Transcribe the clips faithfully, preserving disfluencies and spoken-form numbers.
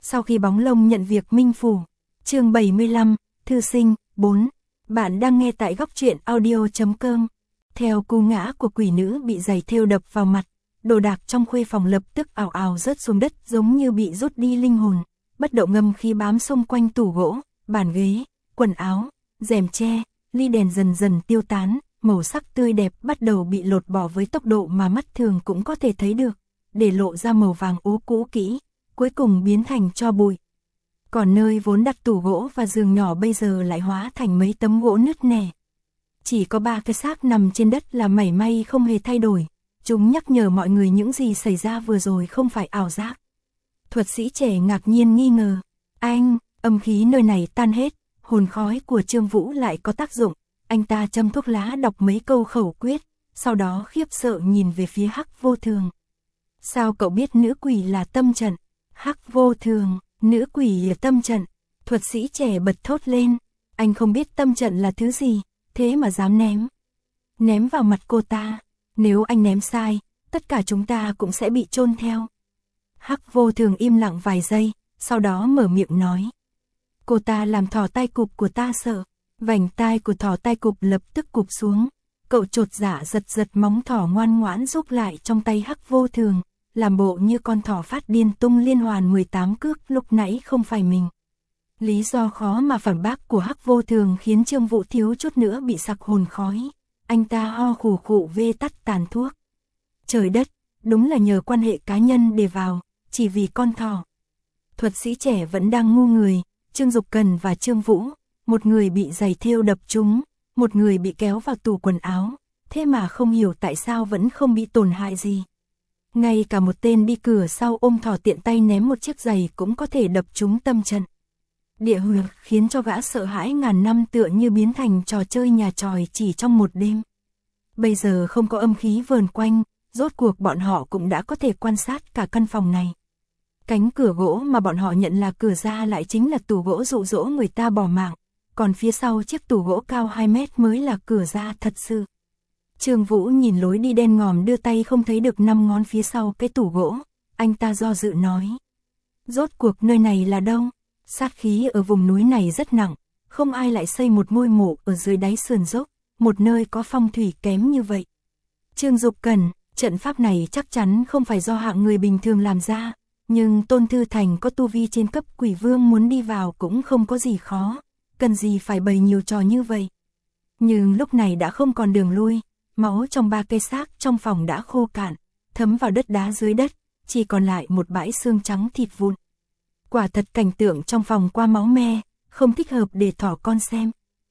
Sau khi bóng lông nhận việc minh phủ. Chương bảy mươi lăm, thư sinh, bốn. Bạn đang nghe tại góc truyện audio chấm com. Theo cú ngã của quỷ nữ bị giày thêu đập vào mặt, đồ đạc trong khuê phòng lập tức ào ào rớt xuống đất giống như bị rút đi linh hồn, bất động ngâm khí bám xung quanh tủ gỗ, bàn ghế, quần áo, rèm tre, ly đèn dần dần tiêu tán, màu sắc tươi đẹp bắt đầu bị lột bỏ với tốc độ mà mắt thường cũng có thể thấy được, để lộ ra màu vàng ố cũ kỹ, cuối cùng biến thành tro bụi. Còn nơi vốn đặt tủ gỗ và giường nhỏ bây giờ lại hóa thành mấy tấm gỗ nứt nẻ. Chỉ có ba cái xác nằm trên đất là mảy may không hề thay đổi, chúng nhắc nhở mọi người những gì xảy ra vừa rồi không phải ảo giác. Thuật sĩ trẻ ngạc nhiên nghi ngờ, anh, âm khí nơi này tan hết, hồn khói của Trương Vũ lại có tác dụng. Anh ta châm thuốc lá đọc mấy câu khẩu quyết, sau đó khiếp sợ nhìn về phía Hắc Vô Thường. Sao cậu biết nữ quỷ là tâm trận? Hắc Vô Thường, nữ quỷ là tâm trận. Thuật sĩ trẻ bật thốt lên, anh không biết tâm trận là thứ gì, thế mà dám ném. Ném vào mặt cô ta, nếu anh ném sai, tất cả chúng ta cũng sẽ bị chôn theo. Hắc Vô Thường im lặng vài giây, sau đó mở miệng nói. Cô ta làm thỏ tai cụp của ta sợ. Vành tai của thỏ tai cụp lập tức cụp xuống. Cậu chột dạ giật giật móng thỏ ngoan ngoãn rúc lại trong tay Hắc Vô Thường, làm bộ như con thỏ phát điên tung liên hoàn mười tám cước lúc nãy không phải mình. Lý do khó mà phản bác của Hắc Vô Thường khiến Trương Vũ thiếu chút nữa bị sặc hồn khói. Anh ta ho khủ khụ vê tắt tàn thuốc. Trời đất, đúng là nhờ quan hệ cá nhân để vào, chỉ vì con thỏ. Thuật sĩ trẻ vẫn đang ngu người, Trương Dục Cần và Trương Vũ. Một người bị giày thêu đập trúng, một người bị kéo vào tủ quần áo, thế mà không hiểu tại sao vẫn không bị tổn hại gì. Ngay cả một tên đi cửa sau ôm thỏ tiện tay ném một chiếc giày cũng có thể đập trúng tâm trận. Địa huyệt khiến cho gã sợ hãi ngàn năm tựa như biến thành trò chơi nhà tròi chỉ trong một đêm. Bây giờ không có âm khí vờn quanh, rốt cuộc bọn họ cũng đã có thể quan sát cả căn phòng này. Cánh cửa gỗ mà bọn họ nhận là cửa ra lại chính là tủ gỗ dụ dỗ người ta bỏ mạng. Còn phía sau chiếc tủ gỗ cao hai mét mới là cửa ra thật sự. Trương Vũ nhìn lối đi đen ngòm đưa tay không thấy được năm ngón phía sau cái tủ gỗ, anh ta do dự nói. Rốt cuộc nơi này là đâu? Sát khí ở vùng núi này rất nặng, không ai lại xây một ngôi mộ ở dưới đáy sườn dốc, một nơi có phong thủy kém như vậy. Trương Dục Cần, trận pháp này chắc chắn không phải do hạng người bình thường làm ra, nhưng Tôn Thư Thành có tu vi trên cấp quỷ vương muốn đi vào cũng không có gì khó. Cần gì phải bày nhiều trò như vậy. Nhưng lúc này đã không còn đường lui, máu trong ba cây xác trong phòng đã khô cạn, thấm vào đất đá dưới đất, chỉ còn lại một bãi xương trắng thịt vụn. Quả thật cảnh tượng trong phòng qua máu me, không thích hợp để thỏ con xem.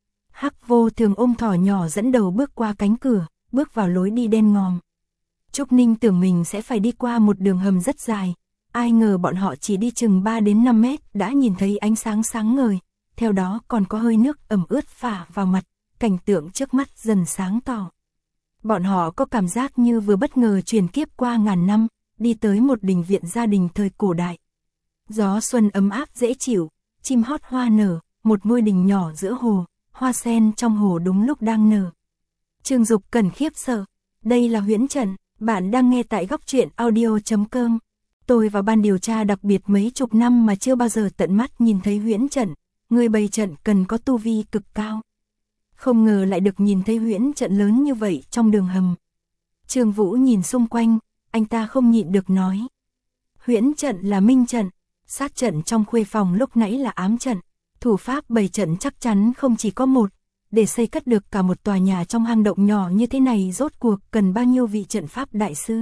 Hắc Vô Thường ôm thỏ nhỏ dẫn đầu bước qua cánh cửa, bước vào lối đi đen ngòm. Trúc Ninh tưởng mình sẽ phải đi qua một đường hầm rất dài, ai ngờ bọn họ chỉ đi chừng ba đến năm mét đã nhìn thấy ánh sáng sáng ngời. Theo đó còn có hơi nước ẩm ướt phả vào mặt, cảnh tượng trước mắt dần sáng tỏ. Bọn họ có cảm giác như vừa bất ngờ chuyển kiếp qua ngàn năm, đi tới một đình viện gia đình thời cổ đại. Gió xuân ấm áp dễ chịu, chim hót hoa nở, một ngôi đình nhỏ giữa hồ, hoa sen trong hồ đúng lúc đang nở. Trương Dục Cần khiếp sợ, đây là huyễn trận, bạn đang nghe tại góc truyện audio chấm com. Tôi vào ban điều tra đặc biệt mấy chục năm mà chưa bao giờ tận mắt nhìn thấy huyễn trận. Người bày trận cần có tu vi cực cao. Không ngờ lại được nhìn thấy huyễn trận lớn như vậy trong đường hầm. Trương Vũ nhìn xung quanh, anh ta không nhịn được nói. Huyễn trận là minh trận, sát trận trong khuê phòng lúc nãy là ám trận. Thủ pháp bày trận chắc chắn không chỉ có một. Để xây cất được cả một tòa nhà trong hang động nhỏ như thế này rốt cuộc cần bao nhiêu vị trận pháp đại sư.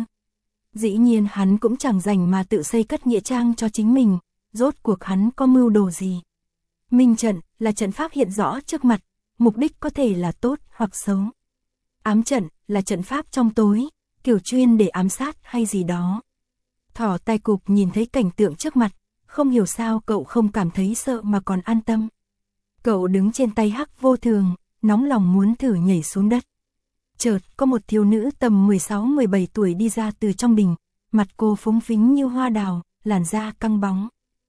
Dĩ nhiên hắn cũng chẳng dành mà tự xây cất nghĩa trang cho chính mình. Rốt cuộc hắn có mưu đồ gì. Minh trận là trận pháp hiện rõ trước mặt, mục đích có thể là tốt hoặc xấu. Ám trận là trận pháp trong tối, kiểu chuyên để ám sát hay gì đó. Thỏ tai cụp nhìn thấy cảnh tượng trước mặt, không hiểu sao cậu không cảm thấy sợ mà còn an tâm. Cậu đứng trên tay Hắc Vô Thường, nóng lòng muốn thử nhảy xuống đất. Chợt có một thiếu nữ tầm mười sáu mười bảy tuổi đi ra từ trong đình, mặt cô phúng phính như hoa đào, làn da căng bóng.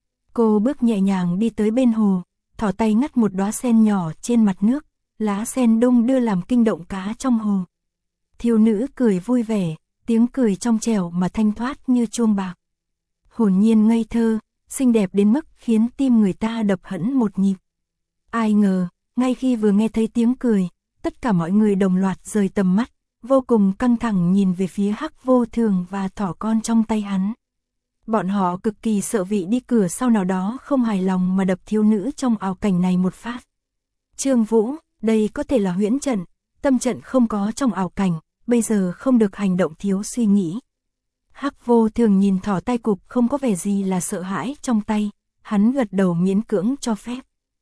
Cô bước nhẹ nhàng đi tới bên hồ, thỏ tay ngắt một đóa sen nhỏ trên mặt nước, lá sen đung đưa làm kinh động cá trong hồ. Thiếu nữ cười vui vẻ, tiếng cười trong trẻo mà thanh thoát như chuông bạc. Hồn nhiên ngây thơ, xinh đẹp đến mức khiến tim người ta đập hẫng một nhịp. Ai ngờ, ngay khi vừa nghe thấy tiếng cười, tất cả mọi người đồng loạt rời tầm mắt, vô cùng căng thẳng nhìn về phía Hắc Vô Thường và thỏ con trong tay hắn. Bọn họ cực kỳ sợ vị đi cửa sau nào đó không hài lòng mà đập thiếu nữ trong ảo cảnh này một phát. Trương Vũ, đây có thể là huyễn trận, tâm trận không có trong ảo cảnh, bây giờ không được hành động thiếu suy nghĩ. Hắc Vô Thường nhìn thỏ tay cụp không có vẻ gì là sợ hãi trong tay, hắn gật đầu miễn cưỡng cho phép.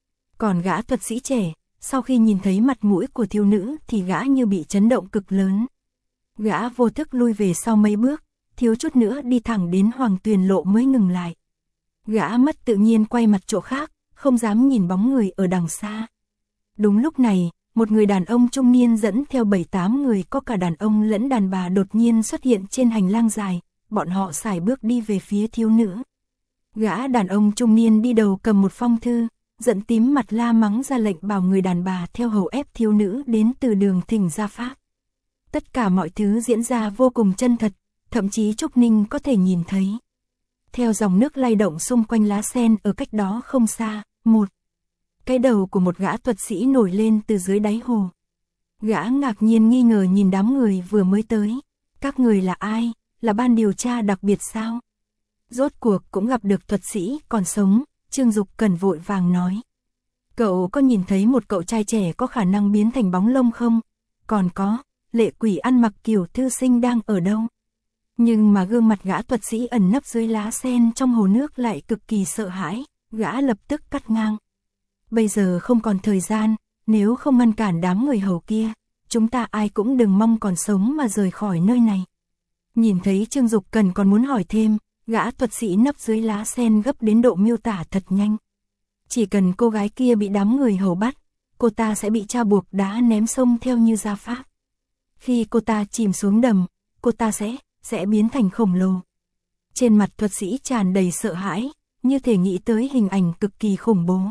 Còn gã thuật sĩ trẻ, sau khi nhìn thấy mặt mũi của thiếu nữ thì gã như bị chấn động cực lớn. Gã vô thức lui về sau mấy bước, thiếu chút nữa đi thẳng đến Hoàng Tuyền Lộ mới ngừng lại. Gã mất tự nhiên quay mặt chỗ khác, không dám nhìn bóng người ở đằng xa. Đúng lúc này, một người đàn ông trung niên dẫn theo bảy tám người có cả đàn ông lẫn đàn bà đột nhiên xuất hiện trên hành lang dài, bọn họ sải bước đi về phía thiếu nữ. Gã đàn ông trung niên đi đầu cầm một phong thư, giận tím mặt la mắng ra lệnh bảo người đàn bà theo hầu ép thiếu nữ đến từ đường Thỉnh Gia Pháp. Tất cả mọi thứ diễn ra vô cùng chân thật, thậm chí Trúc Ninh có thể nhìn thấy. Theo dòng nước lay động xung quanh lá sen ở cách đó không xa, một cái đầu của một gã thuật sĩ nổi lên từ dưới đáy hồ. Gã ngạc nhiên nghi ngờ nhìn đám người vừa mới tới. Các người là ai? Là ban điều tra đặc biệt sao? Rốt cuộc cũng gặp được thuật sĩ còn sống, Trương Dục Cần vội vàng nói. Cậu có nhìn thấy một cậu trai trẻ có khả năng biến thành bóng lông không? Còn có, lệ quỷ ăn mặc kiểu thư sinh đang ở đâu? Nhưng mà gương mặt gã thuật sĩ ẩn nấp dưới lá sen trong hồ nước lại cực kỳ sợ hãi, gã lập tức cắt ngang. Bây giờ không còn thời gian, nếu không ngăn cản đám người hầu kia, chúng ta ai cũng đừng mong còn sống mà rời khỏi nơi này. Nhìn thấy Trương Dục Cần còn muốn hỏi thêm, gã thuật sĩ nấp dưới lá sen gấp đến độ miêu tả thật nhanh. Chỉ cần cô gái kia bị đám người hầu bắt, cô ta sẽ bị tra buộc đá ném sông theo như gia pháp. Khi cô ta chìm xuống đầm, cô ta sẽ, sẽ biến thành khổng lồ. Trên mặt thuật sĩ tràn đầy sợ hãi, như thể nghĩ tới hình ảnh cực kỳ khủng bố.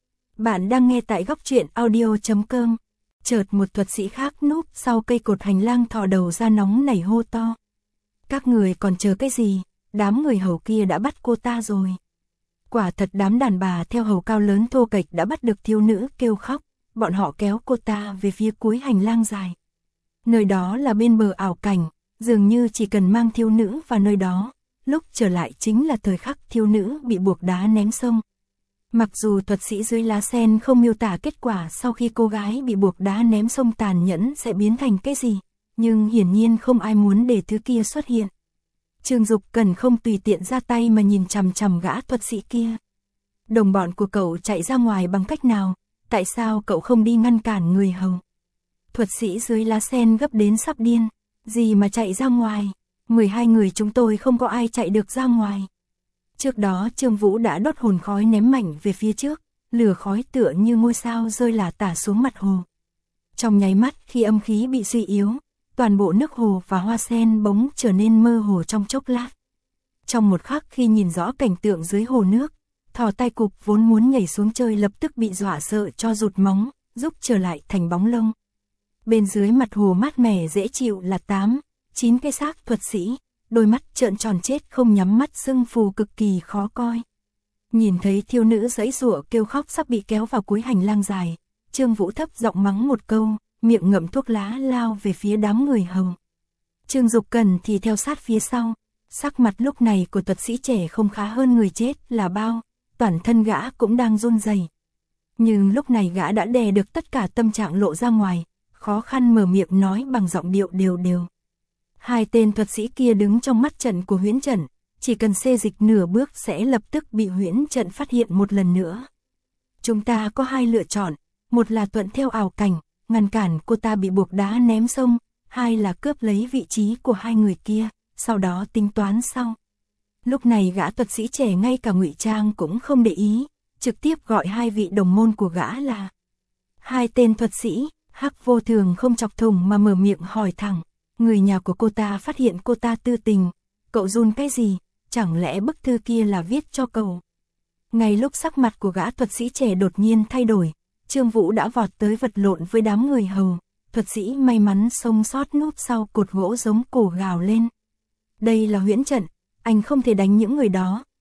Bạn đang nghe tại góc truyện audio chấm com. Chợt một thuật sĩ khác núp sau cây cột hành lang thò đầu ra nóng nảy hô to. Các người còn chờ cái gì? Đám người hầu kia đã bắt cô ta rồi. Quả thật đám đàn bà theo hầu cao lớn thô kệch đã bắt được thiếu nữ kêu khóc. Bọn họ kéo cô ta về phía cuối hành lang dài. Nơi đó là bên bờ ảo cảnh, dường như chỉ cần mang thiếu nữ vào nơi đó, lúc trở lại chính là thời khắc thiếu nữ bị buộc đá ném sông. Mặc dù thuật sĩ dưới lá sen không miêu tả kết quả sau khi cô gái bị buộc đá ném sông tàn nhẫn sẽ biến thành cái gì, nhưng hiển nhiên không ai muốn để thứ kia xuất hiện. Trương Dục Cần không tùy tiện ra tay mà nhìn chằm chằm gã thuật sĩ kia. Đồng bọn của cậu chạy ra ngoài bằng cách nào, tại sao cậu không đi ngăn cản người hầu? Thuật sĩ dưới lá sen gấp đến sắp điên, gì mà chạy ra ngoài, mười hai người chúng tôi không có ai chạy được ra ngoài. Trước đó Trương Vũ đã đốt hồn khói ném mạnh về phía trước, lửa khói tựa như ngôi sao rơi lả tả xuống mặt hồ. Trong nháy mắt khi âm khí bị suy yếu, toàn bộ nước hồ và hoa sen bỗng trở nên mơ hồ trong chốc lát. Trong một khắc khi nhìn rõ cảnh tượng dưới hồ nước, thỏ tay cụp vốn muốn nhảy xuống chơi lập tức bị dọa sợ cho rụt móng, giúp trở lại thành bóng lông. Bên dưới mặt hồ mát mẻ dễ chịu là tám, chín cái xác thuật sĩ, đôi mắt trợn tròn chết không nhắm mắt sưng phù cực kỳ khó coi. Nhìn thấy thiếu nữ giãy giụa kêu khóc sắp bị kéo vào cuối hành lang dài, Trương Vũ thấp giọng mắng một câu, miệng ngậm thuốc lá lao về phía đám người hầu. Trương Dục Cần thì theo sát phía sau, sắc mặt lúc này của thuật sĩ trẻ không khá hơn người chết là bao, toàn thân gã cũng đang run rẩy. Nhưng lúc này gã đã đè được tất cả tâm trạng lộ ra ngoài, khó khăn mở miệng nói bằng giọng điệu đều đều. Hai tên thuật sĩ kia đứng trong mắt trận của huyễn trận, chỉ cần xê dịch nửa bước sẽ lập tức bị huyễn trận phát hiện một lần nữa. Chúng ta có hai lựa chọn, một là thuận theo ảo cảnh, ngăn cản cô ta bị buộc đá ném sông, hai là cướp lấy vị trí của hai người kia, sau đó tính toán sau. Lúc này gã thuật sĩ trẻ ngay cả ngụy trang cũng không để ý, trực tiếp gọi hai vị đồng môn của gã là hai tên thuật sĩ. Hắc Vô Thường không chọc thủng mà mở miệng hỏi thẳng, người nhà của cô ta phát hiện cô ta tư tình, cậu run cái gì, chẳng lẽ bức thư kia là viết cho cậu? Ngay lúc sắc mặt của gã thuật sĩ trẻ đột nhiên thay đổi, Trương Vũ đã vọt tới vật lộn với đám người hầu, thuật sĩ may mắn sống sót núp sau cột gỗ giống cổ gào lên. Đây là huyễn trận, anh không thể đánh những người đó,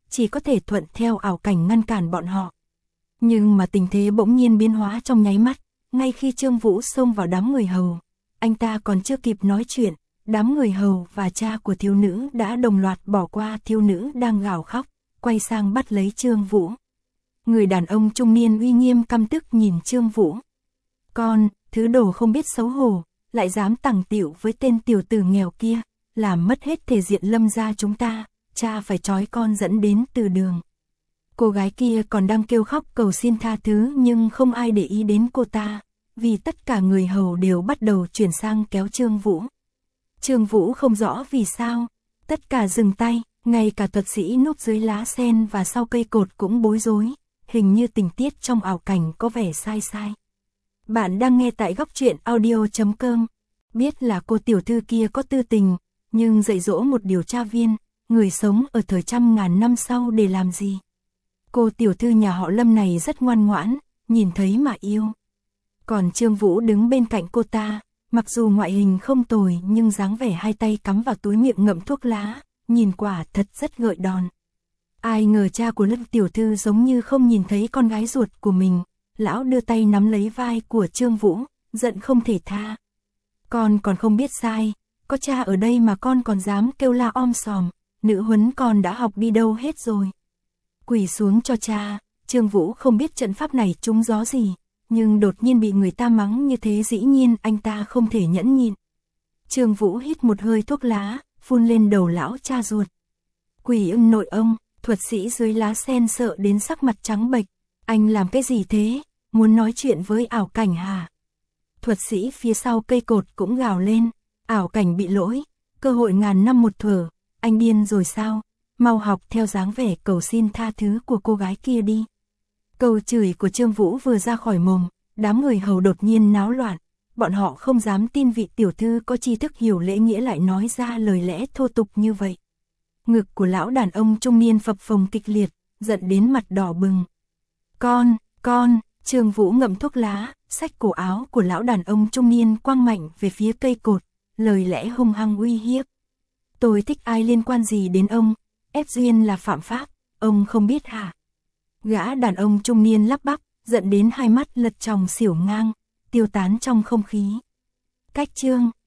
chỉ có thể thuận theo ảo cảnh ngăn cản bọn họ. Nhưng mà tình thế bỗng nhiên biến hóa trong nháy mắt, ngay khi Trương Vũ xông vào đám người hầu, anh ta còn chưa kịp nói chuyện, đám người hầu và cha của thiếu nữ đã đồng loạt bỏ qua thiếu nữ đang gào khóc, quay sang bắt lấy Trương Vũ. Người đàn ông trung niên uy nghiêm căm tức nhìn Trương Vũ. Con, thứ đồ không biết xấu hổ, lại dám tằng tịu với tên tiểu tử nghèo kia, làm mất hết thể diện Lâm gia chúng ta, cha phải trói con dẫn đến từ đường. Cô gái kia còn đang kêu khóc cầu xin tha thứ nhưng không ai để ý đến cô ta, vì tất cả người hầu đều bắt đầu chuyển sang kéo Trương Vũ. Trương Vũ không rõ vì sao, tất cả dừng tay, ngay cả thuật sĩ núp dưới lá sen và sau cây cột cũng bối rối, hình như tình tiết trong ảo cảnh có vẻ sai sai. Bạn đang nghe tại góc truyện audio chấm com. Biết là cô tiểu thư kia có tư tình, nhưng dạy dỗ một điều tra viên, người sống ở thời trăm ngàn năm sau để làm gì? Cô tiểu thư nhà họ Lâm này rất ngoan ngoãn, nhìn thấy mà yêu. Còn Trương Vũ đứng bên cạnh cô ta, mặc dù ngoại hình không tồi nhưng dáng vẻ hai tay cắm vào túi miệng ngậm thuốc lá, nhìn quả thật rất gợi đòn. Ai ngờ cha của Lâm tiểu thư giống như không nhìn thấy con gái ruột của mình, lão đưa tay nắm lấy vai của Trương Vũ, giận không thể tha. Con còn không biết sai, có cha ở đây mà con còn dám kêu la om sòm, nữ huấn con đã học đi đâu hết rồi. Quỳ xuống cho cha. Trương Vũ không biết trận pháp này trúng gió gì, nhưng đột nhiên bị người ta mắng như thế dĩ nhiên anh ta không thể nhẫn nhịn. Trương Vũ hít một hơi thuốc lá, phun lên đầu lão cha ruột. Quỷ ưng nội ông, thuật sĩ dưới lá sen sợ đến sắc mặt trắng bệch. Anh làm cái gì thế, muốn nói chuyện với ảo cảnh hả? Thuật sĩ phía sau cây cột cũng gào lên, ảo cảnh bị lỗi, cơ hội ngàn năm một thuở, anh điên rồi sao? Mau học theo dáng vẻ cầu xin tha thứ của cô gái kia đi. Câu chửi của Trương Vũ vừa ra khỏi mồm, đám người hầu đột nhiên náo loạn, bọn họ không dám tin vị tiểu thư có tri thức hiểu lễ nghĩa lại nói ra lời lẽ thô tục như vậy. Ngực của lão đàn ông trung niên phập phồng kịch liệt, giận đến mặt đỏ bừng. Con, con, Trương Vũ ngậm thuốc lá, xách cổ áo của lão đàn ông trung niên quăng mạnh về phía cây cột, lời lẽ hung hăng uy hiếp. Tôi thích ai liên quan gì đến ông, ép duyên là phạm pháp, ông không biết hả? Gã đàn ông trung niên lắp bắp, giận đến hai mắt lật tròng xỉu ngang, tiêu tán trong không khí. Cách chương